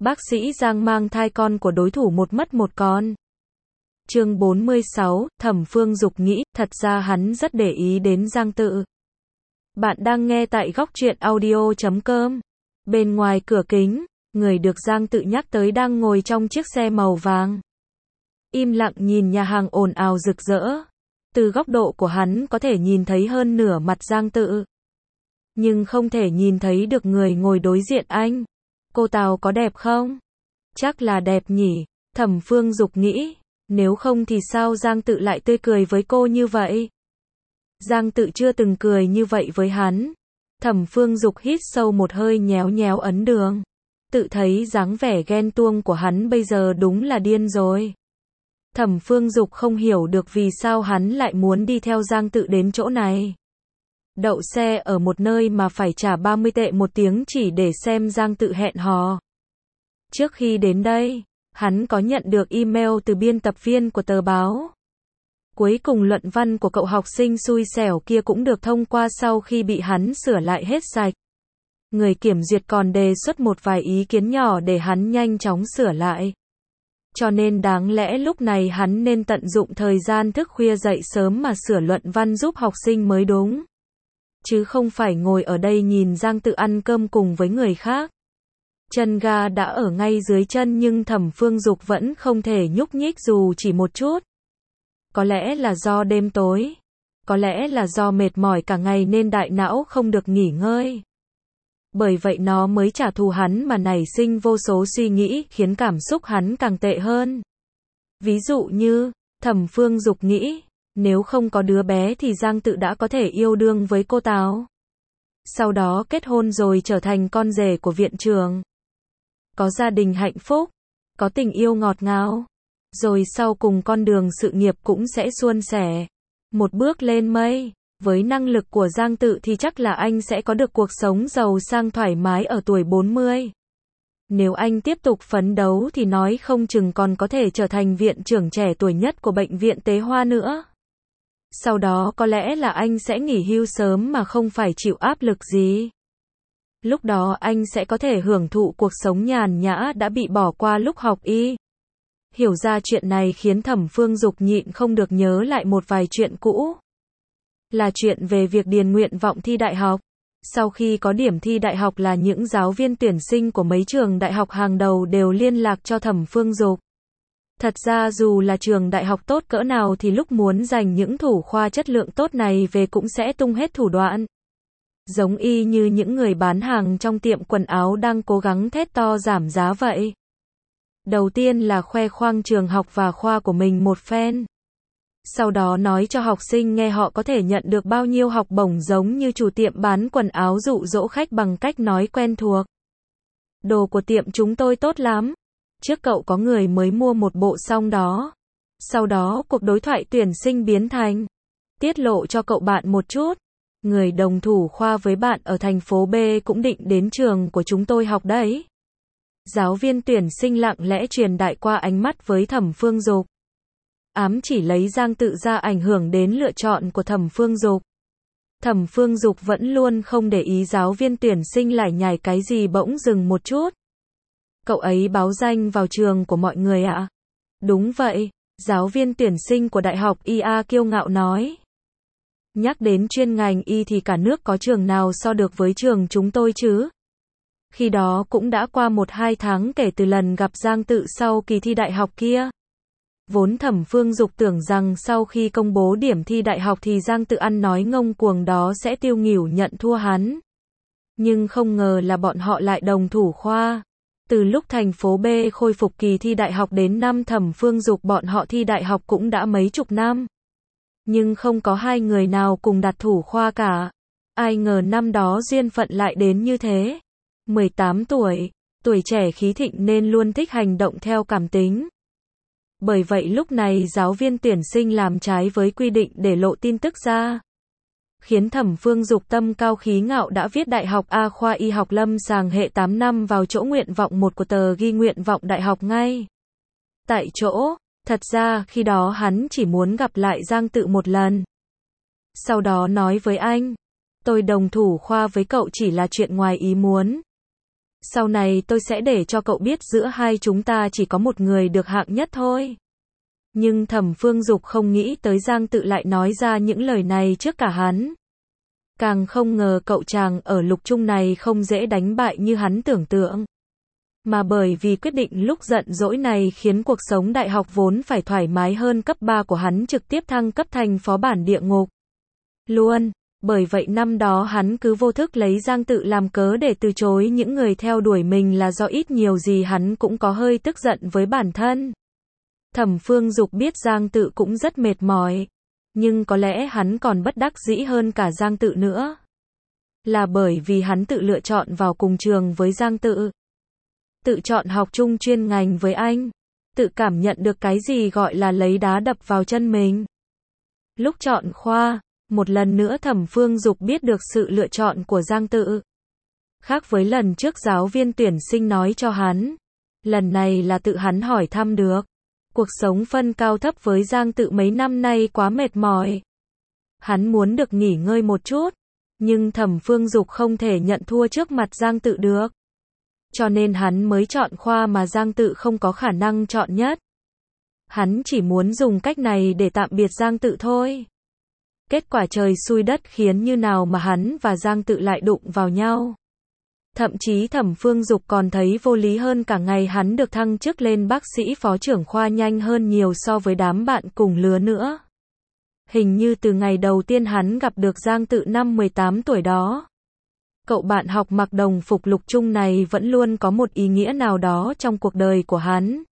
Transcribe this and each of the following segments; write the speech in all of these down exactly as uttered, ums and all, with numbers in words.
Bác sĩ Giang mang thai con của đối thủ một mất một con. Chương bốn mươi sáu, Thẩm Phương Dục nghĩ, thật ra hắn rất để ý đến Giang Tự. Bạn đang nghe tại góc truyện audio chấm com. Bên ngoài cửa kính, người được Giang Tự nhắc tới đang ngồi trong chiếc xe màu vàng. Im lặng nhìn nhà hàng ồn ào rực rỡ. Từ góc độ của hắn có thể nhìn thấy hơn nửa mặt Giang Tự. Nhưng không thể nhìn thấy được người ngồi đối diện anh. Cô Tào có đẹp không? Chắc là đẹp nhỉ, Thẩm Phương Dục nghĩ. Nếu không thì sao Giang Tự lại tươi cười với cô như vậy? Giang Tự chưa từng cười như vậy với hắn. Thẩm Phương Dục hít sâu một hơi nhéo nhéo ấn đường. Tự thấy dáng vẻ ghen tuông của hắn bây giờ đúng là điên rồi. Thẩm Phương Dục không hiểu được vì sao hắn lại muốn đi theo Giang Tự đến chỗ này. Đậu xe ở một nơi mà phải trả ba mươi tệ một tiếng chỉ để xem Giang Tự hẹn hò. Trước khi đến đây, hắn có nhận được email từ biên tập viên của tờ báo. Cuối cùng luận văn của cậu học sinh xui xẻo kia cũng được thông qua sau khi bị hắn sửa lại hết sạch. Người kiểm duyệt còn đề xuất một vài ý kiến nhỏ để hắn nhanh chóng sửa lại. Cho nên đáng lẽ lúc này hắn nên tận dụng thời gian thức khuya dậy sớm mà sửa luận văn giúp học sinh mới đúng. Chứ không phải ngồi ở đây nhìn Giang Tự ăn cơm cùng với người khác. Chân ga đã ở ngay dưới chân nhưng Thẩm Phương Dục vẫn không thể nhúc nhích dù chỉ một chút. Có lẽ là do đêm tối. Có lẽ là do mệt mỏi cả ngày nên đại não không được nghỉ ngơi. Bởi vậy nó mới trả thù hắn mà nảy sinh vô số suy nghĩ khiến cảm xúc hắn càng tệ hơn. Ví dụ như, Thẩm Phương Dục nghĩ, nếu không có đứa bé thì Giang Tự đã có thể yêu đương với cô Tào. Sau đó kết hôn rồi trở thành con rể của viện trưởng. Có gia đình hạnh phúc, có tình yêu ngọt ngào. Rồi sau cùng con đường sự nghiệp cũng sẽ suôn sẻ. Một bước lên mây. Với năng lực của Giang Tự thì chắc là anh sẽ có được cuộc sống giàu sang thoải mái ở tuổi bốn mươi. Nếu anh tiếp tục phấn đấu thì nói không chừng còn có thể trở thành viện trưởng trẻ tuổi nhất của bệnh viện Tế Hoa nữa. Sau đó có lẽ là anh sẽ nghỉ hưu sớm mà không phải chịu áp lực gì. Lúc đó anh sẽ có thể hưởng thụ cuộc sống nhàn nhã đã bị bỏ qua lúc học y. Hiểu ra chuyện này khiến Thẩm Phương Dục nhịn không được nhớ lại một vài chuyện cũ. Là chuyện về việc điền nguyện vọng thi đại học. Sau khi có điểm thi đại học là những giáo viên tuyển sinh của mấy trường đại học hàng đầu đều liên lạc cho Thẩm Phương Dục. Thật ra dù là trường đại học tốt cỡ nào thì lúc muốn giành những thủ khoa chất lượng tốt này về cũng sẽ tung hết thủ đoạn. Giống y như những người bán hàng trong tiệm quần áo đang cố gắng thét to giảm giá vậy. Đầu tiên là khoe khoang trường học và khoa của mình một phen. Sau đó nói cho học sinh nghe họ có thể nhận được bao nhiêu học bổng giống như chủ tiệm bán quần áo dụ dỗ khách bằng cách nói quen thuộc. Đồ của tiệm chúng tôi tốt lắm. Trước cậu có người mới mua một bộ xong đó. Sau đó cuộc đối thoại tuyển sinh biến thành. Tiết lộ cho cậu bạn một chút. Người đồng thủ khoa với bạn ở thành phố B cũng định đến trường của chúng tôi học đấy. Giáo viên tuyển sinh lặng lẽ truyền đại qua ánh mắt với Thẩm Phương Dục. Ám chỉ lấy Giang Tự ra ảnh hưởng đến lựa chọn của Thẩm Phương Dục. Thẩm Phương Dục vẫn luôn không để ý giáo viên tuyển sinh lải nhải cái gì bỗng dừng một chút. Cậu ấy báo danh vào trường của mọi người ạ? À? Đúng vậy, giáo viên tuyển sinh của Đại học i a kiêu ngạo nói. Nhắc đến chuyên ngành y thì cả nước có trường nào so được với trường chúng tôi chứ? Khi đó cũng đã qua một hai tháng kể từ lần gặp Giang Tự sau kỳ thi đại học kia. Vốn Thẩm Phương Dục tưởng rằng sau khi công bố điểm thi đại học thì Giang Tự ăn nói ngông cuồng đó sẽ tiêu nghỉu nhận thua hắn. Nhưng không ngờ là bọn họ lại đồng thủ khoa. Từ lúc thành phố B khôi phục kỳ thi đại học đến năm Thẩm Phương Dục bọn họ thi đại học cũng đã mấy chục năm. Nhưng không có hai người nào cùng đặt thủ khoa cả. Ai ngờ năm đó duyên phận lại đến như thế. mười tám tuổi, tuổi trẻ khí thịnh nên luôn thích hành động theo cảm tính. Bởi vậy lúc này giáo viên tuyển sinh làm trái với quy định để lộ tin tức ra. Khiến Thẩm Phương Dục tâm cao khí ngạo đã viết Đại học A khoa y học lâm sàng hệ tám năm vào chỗ nguyện vọng một của tờ ghi nguyện vọng đại học ngay. Tại chỗ, thật ra khi đó hắn chỉ muốn gặp lại Giang Tự một lần. Sau đó nói với anh, tôi đồng thủ khoa với cậu chỉ là chuyện ngoài ý muốn. Sau này tôi sẽ để cho cậu biết giữa hai chúng ta chỉ có một người được hạng nhất thôi. Nhưng Thẩm Phương Dục không nghĩ tới Giang Tự lại nói ra những lời này trước cả hắn. Càng không ngờ cậu chàng ở lục trung này không dễ đánh bại như hắn tưởng tượng. Mà bởi vì quyết định lúc giận dỗi này khiến cuộc sống đại học vốn phải thoải mái hơn cấp ba của hắn trực tiếp thăng cấp thành phó bản địa ngục. Luôn, bởi vậy năm đó hắn cứ vô thức lấy Giang Tự làm cớ để từ chối những người theo đuổi mình là do ít nhiều gì hắn cũng có hơi tức giận với bản thân. Thẩm Phương Dục biết Giang Tự cũng rất mệt mỏi. Nhưng có lẽ hắn còn bất đắc dĩ hơn cả Giang Tự nữa. Là bởi vì hắn tự lựa chọn vào cùng trường với Giang Tự. Tự chọn học chung chuyên ngành với anh. Tự cảm nhận được cái gì gọi là lấy đá đập vào chân mình. Lúc chọn khoa, một lần nữa Thẩm Phương Dục biết được sự lựa chọn của Giang Tự. Khác với lần trước giáo viên tuyển sinh nói cho hắn. Lần này là tự hắn hỏi thăm được. Cuộc sống phân cao thấp với Giang Tự mấy năm nay quá mệt mỏi. Hắn muốn được nghỉ ngơi một chút. Nhưng Thẩm Phương Dục không thể nhận thua trước mặt Giang Tự được. Cho nên hắn mới chọn khoa mà Giang Tự không có khả năng chọn nhất. Hắn chỉ muốn dùng cách này để tạm biệt Giang Tự thôi. Kết quả trời xui đất khiến như nào mà hắn và Giang Tự lại đụng vào nhau. Thậm chí Thẩm Phương Dục còn thấy vô lý hơn cả ngày hắn được thăng chức lên bác sĩ phó trưởng khoa nhanh hơn nhiều so với đám bạn cùng lứa nữa. Hình như từ ngày đầu tiên hắn gặp được Giang Tự năm mười tám tuổi đó. Cậu bạn học mặc đồng phục lục trung này vẫn luôn có một ý nghĩa nào đó trong cuộc đời của hắn.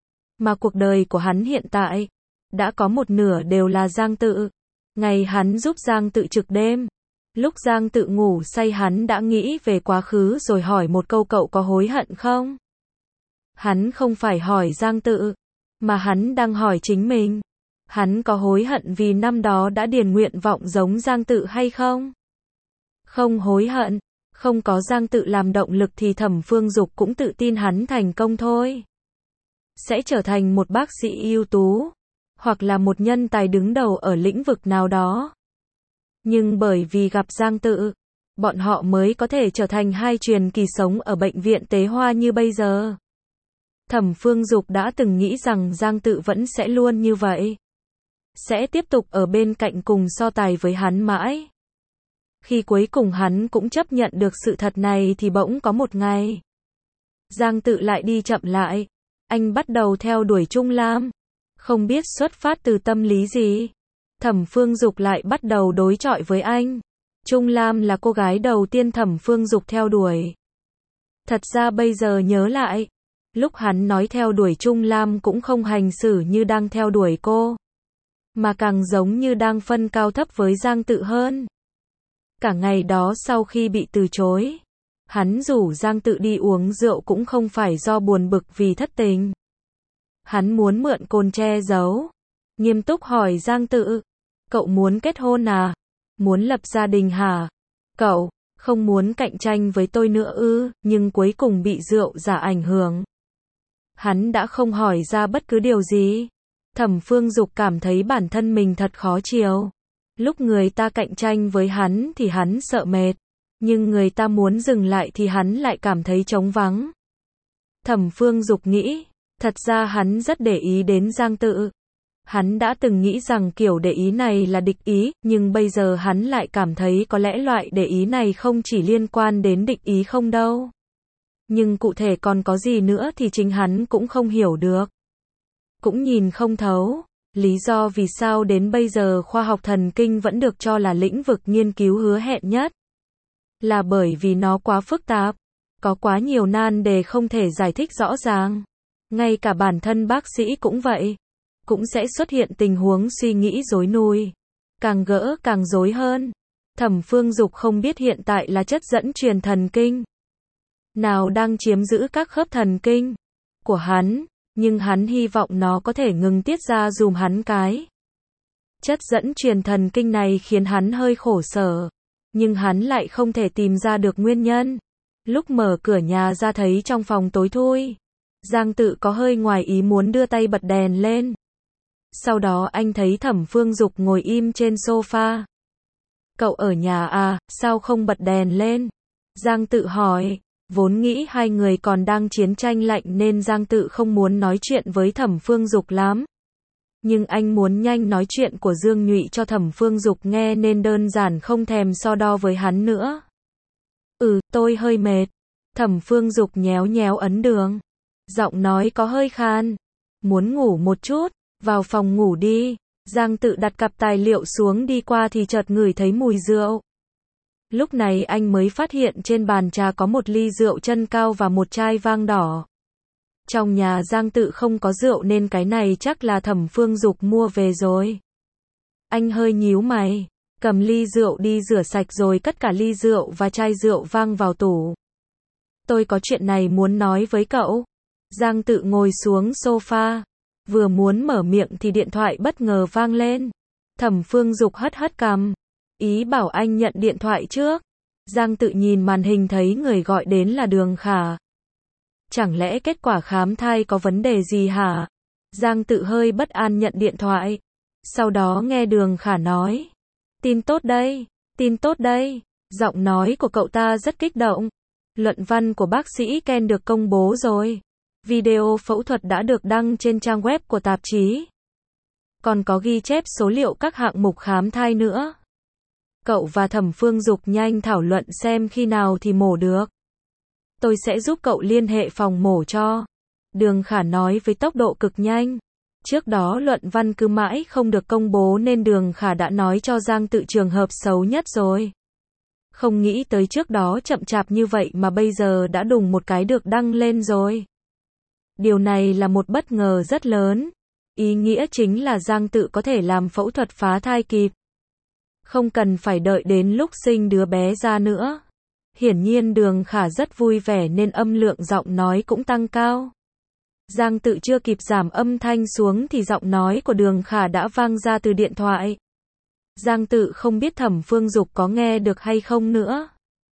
Mà cuộc đời của hắn hiện tại, đã có một nửa đều là Giang Tự. Ngày hắn giúp Giang Tự trực đêm. Lúc Giang Tự ngủ say hắn đã nghĩ về quá khứ rồi hỏi một câu cậu có hối hận không? Hắn không phải hỏi Giang Tự, mà hắn đang hỏi chính mình. Hắn có hối hận vì năm đó đã điền nguyện vọng giống Giang Tự hay không? Không hối hận, không có Giang Tự làm động lực thì Thẩm Phương Dục cũng tự tin hắn thành công thôi. Sẽ trở thành một bác sĩ ưu tú, hoặc là một nhân tài đứng đầu ở lĩnh vực nào đó. Nhưng bởi vì gặp Giang Tự, bọn họ mới có thể trở thành hai truyền kỳ sống ở bệnh viện Tế Hoa như bây giờ. Thẩm Phương Dục đã từng nghĩ rằng Giang Tự vẫn sẽ luôn như vậy. Sẽ tiếp tục ở bên cạnh cùng so tài với hắn mãi. Khi cuối cùng hắn cũng chấp nhận được sự thật này thì bỗng có một ngày. Giang Tự lại đi chậm lại. Anh bắt đầu theo đuổi Trung Lam. Không biết xuất phát từ tâm lý gì. Thẩm Phương Dục lại bắt đầu đối chọi với anh. Trung Lam là cô gái đầu tiên Thẩm Phương Dục theo đuổi. Thật ra bây giờ nhớ lại, lúc hắn nói theo đuổi Trung Lam cũng không hành xử như đang theo đuổi cô, mà càng giống như đang phân cao thấp với Giang Tự hơn. Cả ngày đó sau khi bị từ chối, hắn rủ Giang Tự đi uống rượu cũng không phải do buồn bực vì thất tình. Hắn muốn mượn cồn che giấu. Nghiêm túc hỏi Giang Tự, cậu muốn kết hôn à? Muốn lập gia đình hả? Cậu không muốn cạnh tranh với tôi nữa ư? Nhưng cuối cùng bị rượu giả ảnh hưởng. Hắn đã không hỏi ra bất cứ điều gì. Thẩm Phương Dục cảm thấy bản thân mình thật khó chiều. Lúc người ta cạnh tranh với hắn thì hắn sợ mệt, nhưng người ta muốn dừng lại thì hắn lại cảm thấy trống vắng. Thẩm Phương Dục nghĩ, thật ra hắn rất để ý đến Giang Tự. Hắn đã từng nghĩ rằng kiểu để ý này là địch ý, nhưng bây giờ hắn lại cảm thấy có lẽ loại để ý này không chỉ liên quan đến địch ý không đâu. Nhưng cụ thể còn có gì nữa thì chính hắn cũng không hiểu được. Cũng nhìn không thấu. Lý do vì sao đến bây giờ khoa học thần kinh vẫn được cho là lĩnh vực nghiên cứu hứa hẹn nhất. Là bởi vì nó quá phức tạp. Có quá nhiều nan đề không thể giải thích rõ ràng. Ngay cả bản thân bác sĩ cũng vậy. Cũng sẽ xuất hiện tình huống suy nghĩ rối nùi. Càng gỡ càng rối hơn. Thẩm Phương Dục không biết hiện tại là chất dẫn truyền thần kinh nào đang chiếm giữ các khớp thần kinh của hắn, nhưng hắn hy vọng nó có thể ngừng tiết ra dùm hắn cái. Chất dẫn truyền thần kinh này khiến hắn hơi khổ sở, nhưng hắn lại không thể tìm ra được nguyên nhân. Lúc mở cửa nhà ra thấy trong phòng tối thui. Giang Tự có hơi ngoài ý muốn đưa tay bật đèn lên. Sau đó anh thấy Thẩm Phương Dục ngồi im trên sofa. Cậu ở nhà à, sao không bật đèn lên? Giang Tự hỏi. Vốn nghĩ hai người còn đang chiến tranh lạnh nên Giang Tự không muốn nói chuyện với Thẩm Phương Dục lắm. Nhưng anh muốn nhanh nói chuyện của Dương Nhụy cho Thẩm Phương Dục nghe nên đơn giản không thèm so đo với hắn nữa. Ừ, tôi hơi mệt. Thẩm Phương Dục nhéo nhéo ấn đường. Giọng nói có hơi khan. Muốn ngủ một chút, vào phòng ngủ đi. Giang Tự đặt cặp tài liệu xuống đi qua thì chợt ngửi thấy mùi rượu. Lúc này anh mới phát hiện trên bàn trà có một ly rượu chân cao và một chai vang đỏ. Trong nhà Giang Tự không có rượu nên cái này chắc là Thẩm Phương Dục mua về rồi. Anh hơi nhíu mày, cầm ly rượu đi rửa sạch rồi cất cả ly rượu và chai rượu vang vào tủ. Tôi có chuyện này muốn nói với cậu. Giang Tự ngồi xuống sofa, vừa muốn mở miệng thì điện thoại bất ngờ vang lên. Thẩm Phương Dục hất hất cằm, ý bảo anh nhận điện thoại trước. Giang Tự nhìn màn hình thấy người gọi đến là Đường Khả. Chẳng lẽ kết quả khám thai có vấn đề gì hả? Giang Tự hơi bất an nhận điện thoại. Sau đó nghe Đường Khả nói. Tin tốt đây, tin tốt đây. Giọng nói của cậu ta rất kích động. Luận văn của bác sĩ Ken được công bố rồi. Video phẫu thuật đã được đăng trên trang web của tạp chí. Còn có ghi chép số liệu các hạng mục khám thai nữa. Cậu và Thẩm Phương Dục nhanh thảo luận xem khi nào thì mổ được. Tôi sẽ giúp cậu liên hệ phòng mổ cho. Đường Khả nói với tốc độ cực nhanh. Trước đó luận văn cứ mãi không được công bố nên Đường Khả đã nói cho Giang Tự trường hợp xấu nhất rồi. Không nghĩ tới trước đó chậm chạp như vậy mà bây giờ đã đùng một cái được đăng lên rồi. Điều này là một bất ngờ rất lớn. Ý nghĩa chính là Giang Tự có thể làm phẫu thuật phá thai kịp. Không cần phải đợi đến lúc sinh đứa bé ra nữa. Hiển nhiên Đường Khả rất vui vẻ nên âm lượng giọng nói cũng tăng cao. Giang Tự chưa kịp giảm âm thanh xuống thì giọng nói của Đường Khả đã vang ra từ điện thoại. Giang Tự không biết Thẩm Phương Dục có nghe được hay không nữa.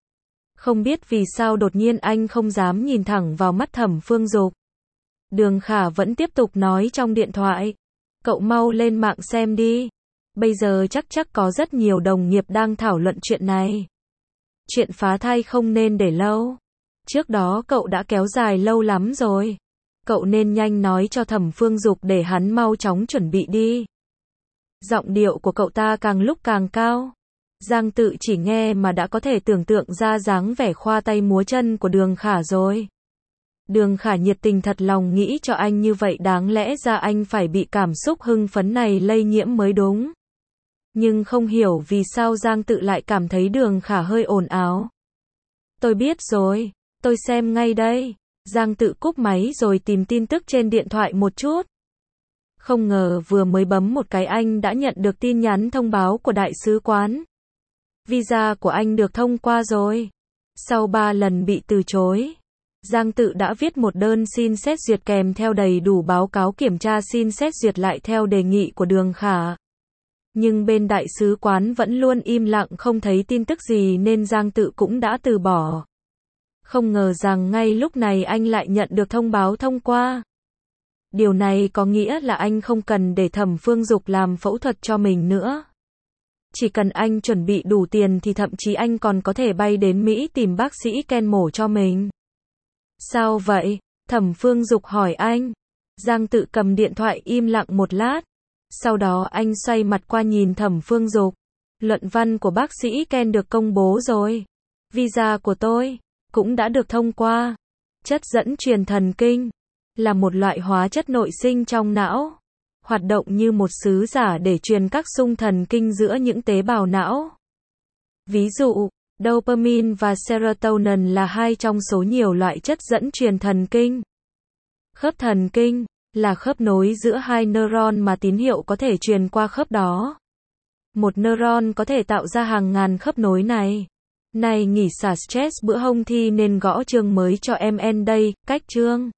Không biết vì sao đột nhiên anh không dám nhìn thẳng vào mắt Thẩm Phương Dục. Đường Khả vẫn tiếp tục nói trong điện thoại. Cậu mau lên mạng xem đi. Bây giờ chắc chắc có rất nhiều đồng nghiệp đang thảo luận chuyện này. Chuyện phá thai không nên để lâu. Trước đó cậu đã kéo dài lâu lắm rồi. Cậu nên nhanh nói cho Thẩm Phương Dục để hắn mau chóng chuẩn bị đi. Giọng điệu của cậu ta càng lúc càng cao. Giang Tự chỉ nghe mà đã có thể tưởng tượng ra dáng vẻ khoa tay múa chân của Đường Khả rồi. Đường Khả nhiệt tình thật lòng nghĩ cho anh như vậy đáng lẽ ra anh phải bị cảm xúc hưng phấn này lây nhiễm mới đúng. Nhưng không hiểu vì sao Giang Tự lại cảm thấy Đường Khả hơi ồn ào. Tôi biết rồi, tôi xem ngay đây. Giang Tự cúp máy rồi tìm tin tức trên điện thoại một chút. Không ngờ vừa mới bấm một cái anh đã nhận được tin nhắn thông báo của đại sứ quán. Visa của anh được thông qua rồi. Sau ba lần bị từ chối, Giang Tự đã viết một đơn xin xét duyệt kèm theo đầy đủ báo cáo kiểm tra xin xét duyệt lại theo đề nghị của Đường Khả. Nhưng bên đại sứ quán vẫn luôn im lặng không thấy tin tức gì nên Giang Tự cũng đã từ bỏ. Không ngờ rằng ngay lúc này anh lại nhận được thông báo thông qua. Điều này có nghĩa là anh không cần để Thẩm Phương Dục làm phẫu thuật cho mình nữa. Chỉ cần anh chuẩn bị đủ tiền thì thậm chí anh còn có thể bay đến Mỹ tìm bác sĩ Ken mổ cho mình. Sao vậy? Thẩm Phương Dục hỏi anh. Giang Tự cầm điện thoại im lặng một lát. Sau đó anh xoay mặt qua nhìn Thẩm Phương Dục. Luận văn của bác sĩ Ken được công bố rồi. Visa của tôi cũng đã được thông qua. Chất dẫn truyền thần kinh là một loại hóa chất nội sinh trong não, hoạt động như một sứ giả để truyền các xung thần kinh giữa những tế bào não. Ví dụ, dopamine và serotonin là hai trong số nhiều loại chất dẫn truyền thần kinh. Khớp thần kinh là khớp nối giữa hai neuron mà tín hiệu có thể truyền qua khớp đó. Một neuron có thể tạo ra hàng ngàn khớp nối này. Này nghỉ xả stress bữa hông thi nên gõ chương mới cho em en đây, cách chương.